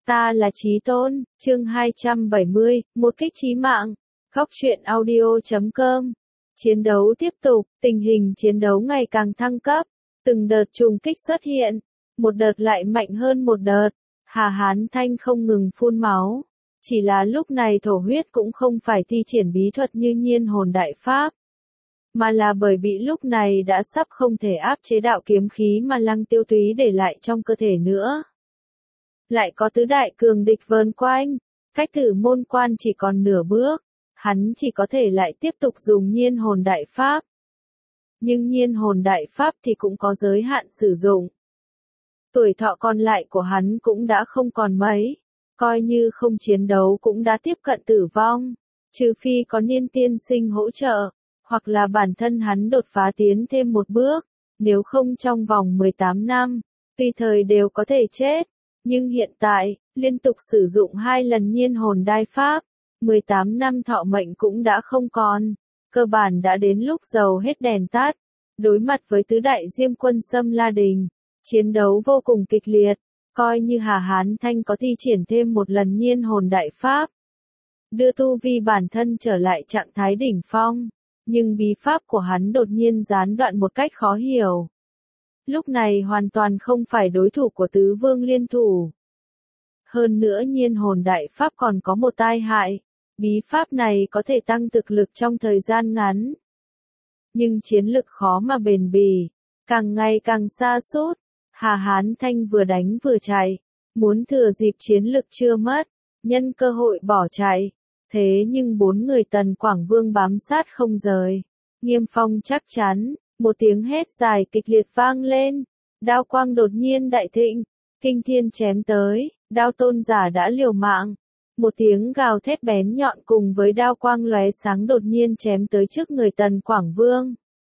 Ta là Chí Tôn, chương 270, một kích chí mạng. Góc truyện audio.com. Chiến đấu tiếp tục, tình hình chiến đấu ngày càng thăng cấp. Từng đợt trùng kích xuất hiện, một đợt lại mạnh hơn một đợt. Hà Hán Thanh không ngừng phun máu. Chỉ là lúc này thổ huyết cũng không phải thi triển bí thuật như Nhiên Hồn Đại Pháp, mà là bởi bị lúc này đã sắp không thể áp chế đạo kiếm khí mà Lăng Tiêu Túy để lại trong cơ thể nữa. Lại có tứ đại cường địch vờn quanh, cách Tử Môn Quan chỉ còn nửa bước, hắn chỉ có thể lại tiếp tục dùng Nhiên Hồn Đại Pháp. Nhưng Nhiên Hồn Đại Pháp thì cũng có giới hạn sử dụng. Tuổi thọ còn lại của hắn cũng đã không còn mấy, coi như không chiến đấu cũng đã tiếp cận tử vong, trừ phi có Niên Tiên Sinh hỗ trợ, hoặc là bản thân hắn đột phá tiến thêm một bước, nếu không trong vòng 18 năm, tùy thời đều có thể chết. Nhưng hiện tại, liên tục sử dụng 2 lần Nhiên Hồn Đại Pháp, 18 năm thọ mệnh cũng đã không còn, cơ bản đã đến lúc dầu hết đèn tắt. Đối mặt với tứ đại Diêm Quân Xâm La Đình, chiến đấu vô cùng kịch liệt, coi như Hà Hán Thanh có thi triển thêm một lần Nhiên Hồn Đại Pháp, đưa tu vi bản thân trở lại trạng thái đỉnh phong, nhưng bí pháp của hắn đột nhiên gián đoạn một cách khó hiểu. Lúc này hoàn toàn không phải đối thủ của tứ vương liên thủ. Hơn nữa Nhiên Hồn Đại Pháp còn có một tai hại, bí pháp này có thể tăng thực lực trong thời gian ngắn, nhưng chiến lực khó mà bền bỉ, càng ngày càng sa sút. Hà Hán Thanh vừa đánh vừa chạy, muốn thừa dịp chiến lực chưa mất, nhân cơ hội bỏ chạy. Thế nhưng 4 người Tần Quảng Vương bám sát không rời. Nghiêm Phong chắc chắn, một tiếng hét dài kịch liệt vang lên, đao quang đột nhiên đại thịnh, kinh thiên chém tới, đao tôn giả đã liều mạng. Một tiếng gào thét bén nhọn cùng với đao quang lóe sáng đột nhiên chém tới trước người Tần Quảng Vương.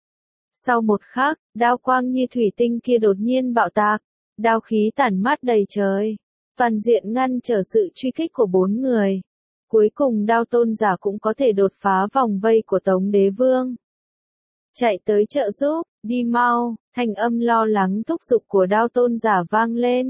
Sau một khắc, đao quang như thủy tinh kia đột nhiên bạo tạc, đao khí tản mát đầy trời, toàn diện ngăn trở sự truy kích của 4 người. Cuối cùng đao tôn giả cũng có thể đột phá vòng vây của Tống Đế Vương. Chạy tới trợ giúp, đi mau, thanh âm lo lắng thúc giục của đao tôn giả vang lên.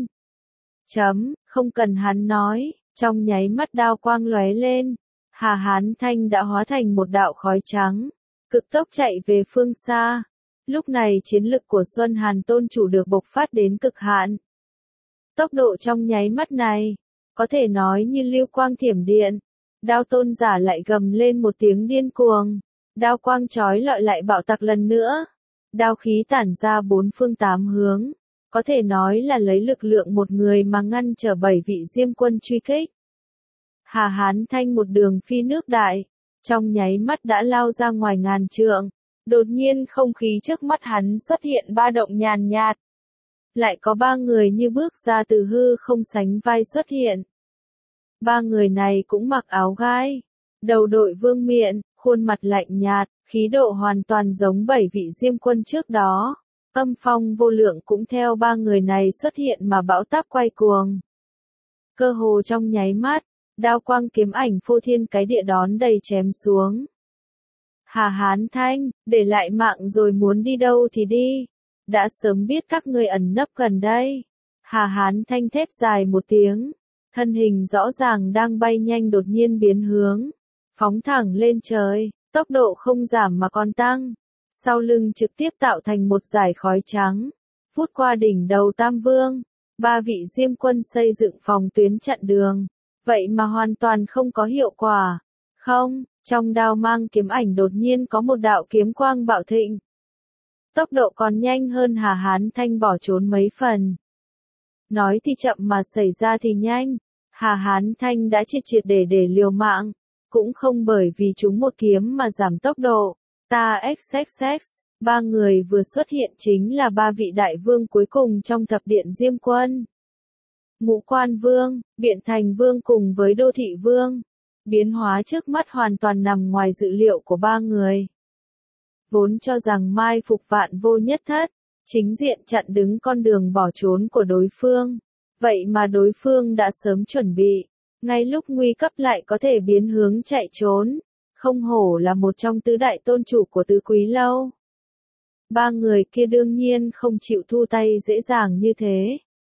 Không cần hắn nói, trong nháy mắt đao quang lóe lên, Hà Hán Thanh đã hóa thành một đạo khói trắng, cực tốc chạy về phương xa. Lúc này chiến lực của Xuân Hàn Tôn chủ được bộc phát đến cực hạn. Tốc độ trong nháy mắt này, có thể nói như lưu quang thiểm điện. Đao tôn giả lại gầm lên một tiếng điên cuồng, đao quang chói lọi lại bạo tạc lần nữa. Đao khí tản ra 4 phương 8 hướng, có thể nói là lấy lực lượng một người mà ngăn trở 7 vị Diêm Quân truy kích. Hà Hán Thanh một đường phi nước đại, trong nháy mắt đã lao ra ngoài ngàn trượng. Đột nhiên không khí trước mắt hắn xuất hiện ba động nhàn nhạt. Lại có 3 người như bước ra từ hư không sánh vai xuất hiện. 3 người này cũng mặc áo gai, đầu đội vương miện, khuôn mặt lạnh nhạt, khí độ hoàn toàn giống 7 vị Diêm Quân trước đó. Âm phong vô lượng cũng theo 3 người này xuất hiện mà bão táp quay cuồng. Cơ hồ trong nháy mắt, đao quang kiếm ảnh phô thiên cái địa đón đầy chém xuống. Hà Hán Thanh, để lại mạng rồi muốn đi đâu thì đi. Đã sớm biết các ngươi ẩn nấp gần đây. Hà Hán Thanh thét dài một tiếng. Thân hình rõ ràng đang bay nhanh đột nhiên biến hướng. Phóng thẳng lên trời, tốc độ không giảm mà còn tăng. Sau lưng trực tiếp tạo thành một dải khói trắng. Vút qua đỉnh đầu Tam Vương. 3 vị Diêm Quân xây dựng phòng tuyến chặn đường. Vậy mà hoàn toàn không có hiệu quả. Không. Trong đao mang kiếm ảnh đột nhiên có một đạo kiếm quang bạo thịnh. Tốc độ còn nhanh hơn Hà Hán Thanh bỏ trốn mấy phần. Nói thì chậm mà xảy ra thì nhanh. Hà Hán Thanh đã triệt để liều mạng. Cũng không bởi vì chúng một kiếm mà giảm tốc độ. Ta XXX, 3 người vừa xuất hiện chính là 3 vị đại vương cuối cùng trong thập điện Diêm Quân. Ngũ Quan Vương, Biện Thành Vương cùng với Đô Thị Vương. Biến hóa trước mắt hoàn toàn nằm ngoài dự liệu của 3 người. Vốn cho rằng mai phục vạn vô nhất thất, chính diện chặn đứng con đường bỏ trốn của đối phương. Vậy mà đối phương đã sớm chuẩn bị, ngay lúc nguy cấp lại có thể biến hướng chạy trốn. Không hổ là một trong tứ đại tôn chủ của Tứ Quý Lâu. 3 người kia đương nhiên không chịu thu tay dễ dàng như thế.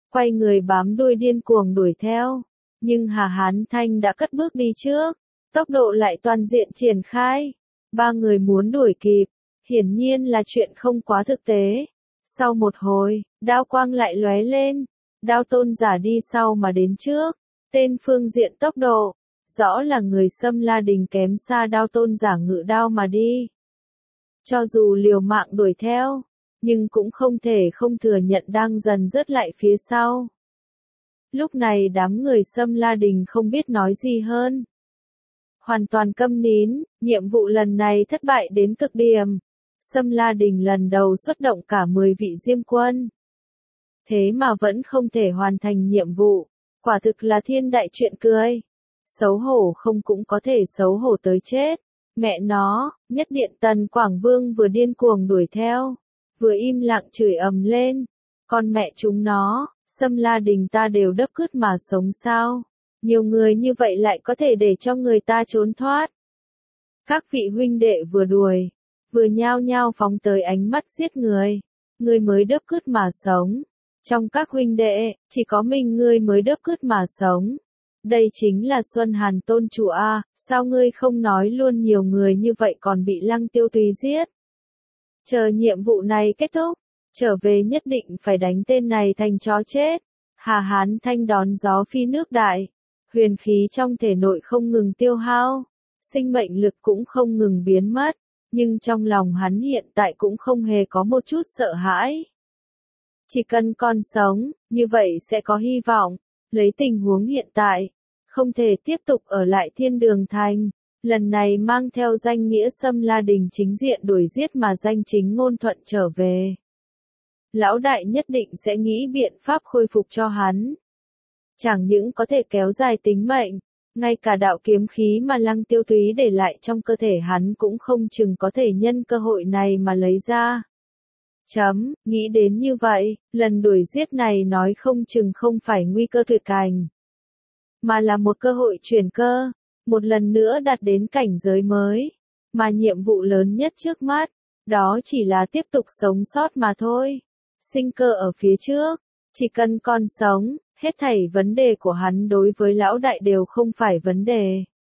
quay người bám đuôi điên cuồng đuổi theo. Nhưng Hà Hán Thanh đã cất bước đi trước, tốc độ lại toàn diện triển khai. Ba người muốn đuổi kịp, hiển nhiên là chuyện không quá thực tế. Sau một hồi, đao quang lại lóe lên, Đao Tôn giả đi sau mà đến trước, tên phương diện tốc độ, rõ là người Xâm La Đình kém xa Đao Tôn giả ngự đao mà đi. Cho dù liều mạng đuổi theo, nhưng cũng không thể không thừa nhận đang dần rớt lại phía sau. Lúc này đám người Xâm La Đình không biết nói gì hơn. Hoàn toàn câm nín, nhiệm vụ lần này thất bại đến cực điểm. Xâm La Đình lần đầu xuất động cả 10 vị diêm quân. Thế mà vẫn không thể hoàn thành nhiệm vụ, quả thực là thiên đại chuyện cười. Xấu hổ không cũng có thể xấu hổ tới chết. Mẹ nó, Nhất Điện Tần Quảng Vương vừa điên cuồng đuổi theo, vừa im lặng chửi ầm lên. Con mẹ chúng nó, Xâm La Đình ta đều đấp cứt mà sống sao? Nhiều người như vậy lại có thể để cho người ta trốn thoát. Các vị huynh đệ vừa đuổi, vừa nhao nhao phóng tới ánh mắt giết người. Ngươi mới đấp cứt mà sống. Trong các huynh đệ, chỉ có mình ngươi mới đấp cứt mà sống. Đây chính là Xuân Hàn Tôn chủ a, sao ngươi không nói luôn nhiều người như vậy còn bị Lăng Tiêu Tùy giết? Chờ nhiệm vụ này kết thúc, trở về nhất định phải đánh tên này thành chó chết. Hà Hán Thanh đón gió phi nước đại, huyền khí trong thể nội không ngừng tiêu hao, sinh mệnh lực cũng không ngừng biến mất, nhưng trong lòng hắn hiện tại cũng không hề có một chút sợ hãi. Chỉ cần còn sống, như vậy sẽ có hy vọng. Lấy tình huống hiện tại, không thể tiếp tục ở lại Thiên Đường Thành, lần này mang theo danh nghĩa Xâm La Đình chính diện đuổi giết mà danh chính ngôn thuận trở về. Lão đại nhất định sẽ nghĩ biện pháp khôi phục cho hắn. Chẳng những có thể kéo dài tính mệnh, ngay cả đạo kiếm khí mà Lăng Tiêu Túy để lại trong cơ thể hắn cũng không chừng có thể nhân cơ hội này mà lấy ra. Nghĩ đến như vậy, lần đuổi giết này nói không chừng không phải nguy cơ tuyệt cảnh, mà là một cơ hội chuyển cơ, một lần nữa đạt đến cảnh giới mới, mà nhiệm vụ lớn nhất trước mắt, đó chỉ là tiếp tục sống sót mà thôi. Sinh cơ ở phía trước, chỉ cần còn sống, hết thảy vấn đề của hắn đối với lão đại đều không phải vấn đề.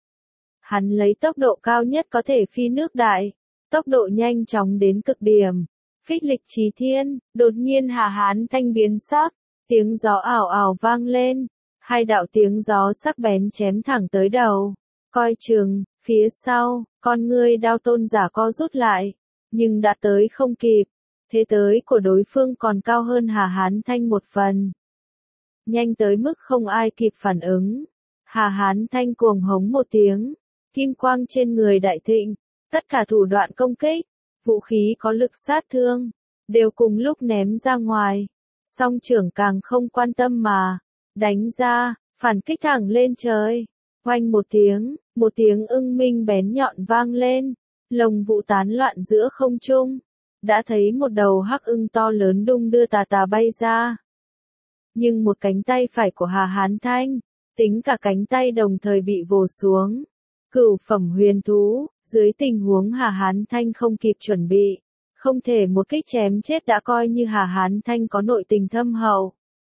Hắn lấy tốc độ cao nhất có thể phi nước đại, tốc độ nhanh chóng đến cực điểm. Phích lịch chí thiên, đột nhiên Hà Hán Thanh biến sắc, tiếng gió ảo ảo vang lên, hai đạo tiếng gió sắc bén chém thẳng tới đầu. Coi chừng, phía sau, con ngươi Đao Tôn giả co rút lại, nhưng đã tới không kịp, thế tới của đối phương còn cao hơn Hà Hán Thanh một phần. Nhanh tới mức không ai kịp phản ứng. Hà Hán Thanh cuồng hống một tiếng, kim quang trên người đại thịnh, tất cả thủ đoạn công kích, vũ khí có lực sát thương, đều cùng lúc ném ra ngoài. Song trưởng càng không quan tâm mà, đánh ra, phản kích thẳng lên trời. Oanh một tiếng ưng minh bén nhọn vang lên, lồng vũ tán loạn giữa không trung. Đã thấy một đầu hắc ưng to lớn đung đưa tà tà bay ra. Nhưng một cánh tay phải của Hà Hán Thanh, tính cả cánh tay đồng thời bị vồ xuống. Cửu phẩm huyền thú, dưới tình huống Hà Hán Thanh không kịp chuẩn bị, không thể một kích chém chết đã coi như Hà Hán Thanh có nội tình thâm hậu.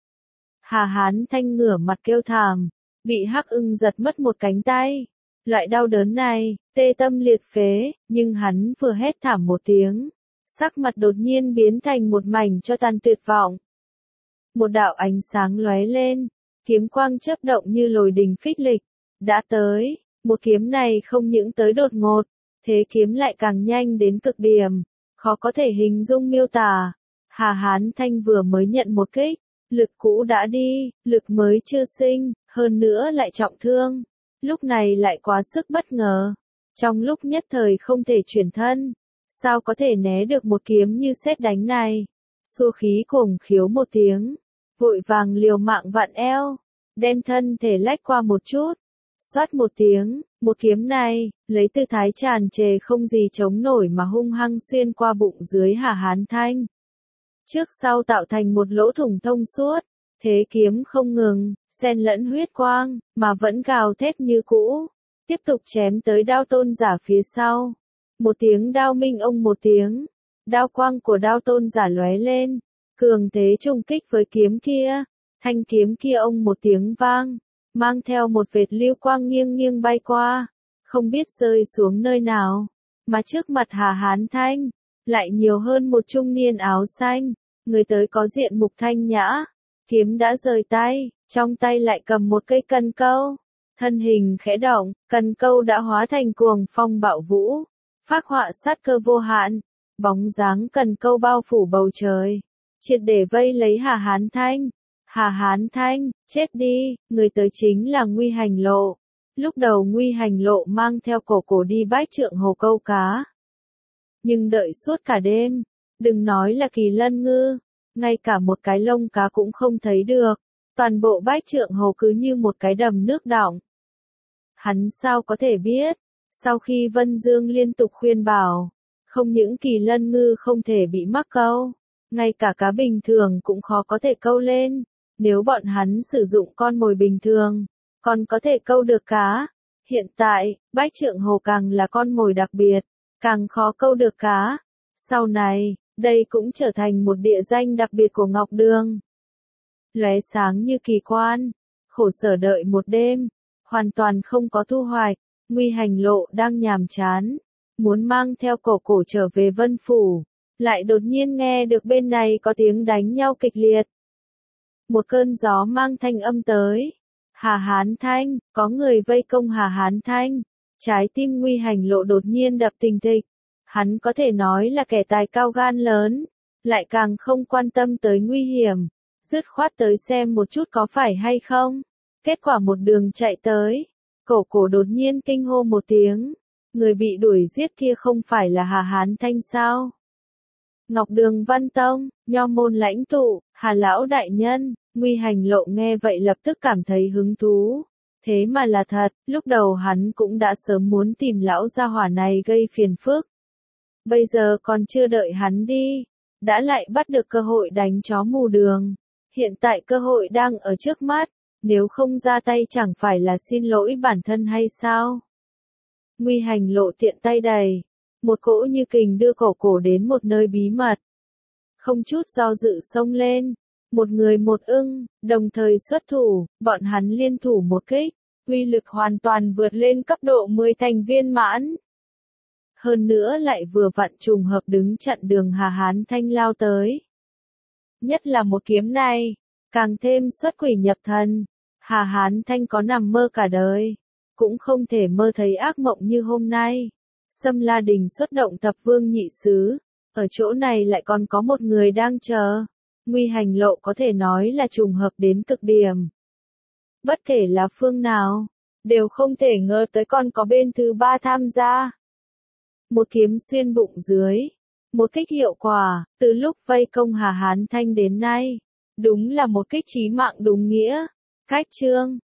Hà Hán Thanh ngửa mặt kêu thảm, bị hắc ưng giật mất một cánh tay. Loại đau đớn này, tê tâm liệt phế, nhưng hắn vừa hét thảm một tiếng, sắc mặt đột nhiên biến thành một mảnh cho tàn tuyệt vọng. Một đạo ánh sáng lóe lên, kiếm quang chớp động như lồi đình phích lịch, đã tới. Một kiếm này không những tới đột ngột, thế kiếm lại càng nhanh đến cực điểm, khó có thể hình dung miêu tả. Hà Hán Thanh vừa mới nhận một kích, lực cũ đã đi, lực mới chưa sinh, hơn nữa lại trọng thương, lúc này lại quá sức bất ngờ. Trong lúc nhất thời không thể chuyển thân, sao có thể né được một kiếm như sét đánh này? Xua khí cuồng khiếu một tiếng, vội vàng liều mạng vặn eo, đem thân thể lách qua một chút. Xoát một tiếng, một kiếm này, lấy tư thái tràn trề không gì chống nổi mà hung hăng xuyên qua bụng dưới Hà Hán Thanh. Trước sau tạo thành một lỗ thủng thông suốt, thế kiếm không ngừng, xen lẫn huyết quang, mà vẫn gào thét như cũ, tiếp tục chém tới Đao Tôn giả phía sau. Một tiếng đao minh ông một tiếng, đao quang của Đao Tôn giả lóe lên, cường thế trùng kích với kiếm kia, Thanh kiếm kia ông một tiếng vang, mang theo một vệt lưu quang nghiêng nghiêng bay qua, không biết rơi xuống nơi nào, mà trước mặt Hà Hán Thanh, lại nhiều hơn một trung niên áo xanh, người tới có diện mục thanh nhã, kiếm đã rời tay, trong tay lại cầm một cây cần câu, thân hình khẽ động, cần câu đã hóa thành cuồng phong bạo vũ, phác họa sát cơ vô hạn, bóng dáng cần câu bao phủ bầu trời, triệt để vây lấy Hà Hán Thanh. Hà Hán Thanh, chết đi, người tới chính là Nguy Hành Lộ. Lúc đầu Nguy Hành Lộ mang theo cổ cổ đi Bách Trượng Hồ câu cá. Nhưng đợi suốt cả đêm, đừng nói là Kỳ Lân Ngư, ngay cả một cái lông cá cũng không thấy được. Toàn bộ Bách Trượng Hồ cứ như một cái đầm nước đọng. Hắn sao có thể biết, sau khi Vân Dương liên tục khuyên bảo, không những Kỳ Lân Ngư không thể bị mắc câu, ngay cả cá bình thường cũng khó có thể câu lên. Nếu bọn hắn sử dụng con mồi bình thường, còn có thể câu được cá. Hiện tại, Bách Trượng Hồ càng là con mồi đặc biệt, càng khó câu được cá. Sau này, đây cũng trở thành một địa danh đặc biệt của Ngọc Đường. Lóe sáng như kỳ quan, khổ sở đợi một đêm, hoàn toàn không có thu hoạch. Nguy Hành Lộ đang nhàm chán, muốn mang theo cổ cổ trở về Vân Phủ, lại đột nhiên nghe được bên này có tiếng đánh nhau kịch liệt. Một cơn gió mang thanh âm tới. Hà Hán Thanh, có người vây công Hà Hán Thanh. Trái tim Nguy Hành Lộ đột nhiên đập thình thịch. Hắn có thể nói là kẻ tài cao gan lớn, lại càng không quan tâm tới nguy hiểm, dứt khoát tới xem một chút có phải hay không. Kết quả một đường chạy tới, cổ cổ đột nhiên kinh hô một tiếng. Người bị đuổi giết kia không phải là Hà Hán Thanh sao? Ngọc Đường Văn Tông, Nho môn lãnh tụ, Hà lão đại nhân. Nguy Hành Lộ nghe vậy lập tức cảm thấy hứng thú. Thế mà là thật, lúc đầu hắn cũng đã sớm muốn tìm lão gia hỏa này gây phiền phức. Bây giờ còn chưa đợi hắn đi, đã lại bắt được cơ hội đánh chó mù đường. Hiện tại cơ hội đang ở trước mắt, nếu không ra tay chẳng phải là xin lỗi bản thân hay sao? Nguy Hành Lộ tiện tay đẩy, một cỗ như kình đưa cổ cổ đến một nơi bí mật. Không chút do dự xông lên, một người một ưng, đồng thời xuất thủ, bọn hắn liên thủ một kích, uy lực hoàn toàn vượt lên cấp độ 10 thành viên mãn. Hơn nữa lại vừa vặn trùng hợp đứng chặn đường Hà Hán Thanh lao tới. Nhất là một kiếm này, càng thêm xuất quỷ nhập thần, Hà Hán Thanh có nằm mơ cả đời, cũng không thể mơ thấy ác mộng như hôm nay. Sâm La Đình xuất động Thập Vương Nhị Sứ, ở chỗ này lại còn có một người đang chờ. Nguy Hành Lộ có thể nói là trùng hợp đến cực điểm. Bất kể là phương nào, đều không thể ngờ tới còn có bên thứ ba tham gia. Một kiếm xuyên bụng dưới, một kích hiệu quả, từ lúc vây công Hà Hán Thanh đến nay, đúng là một kích chí mạng đúng nghĩa. Khách trương,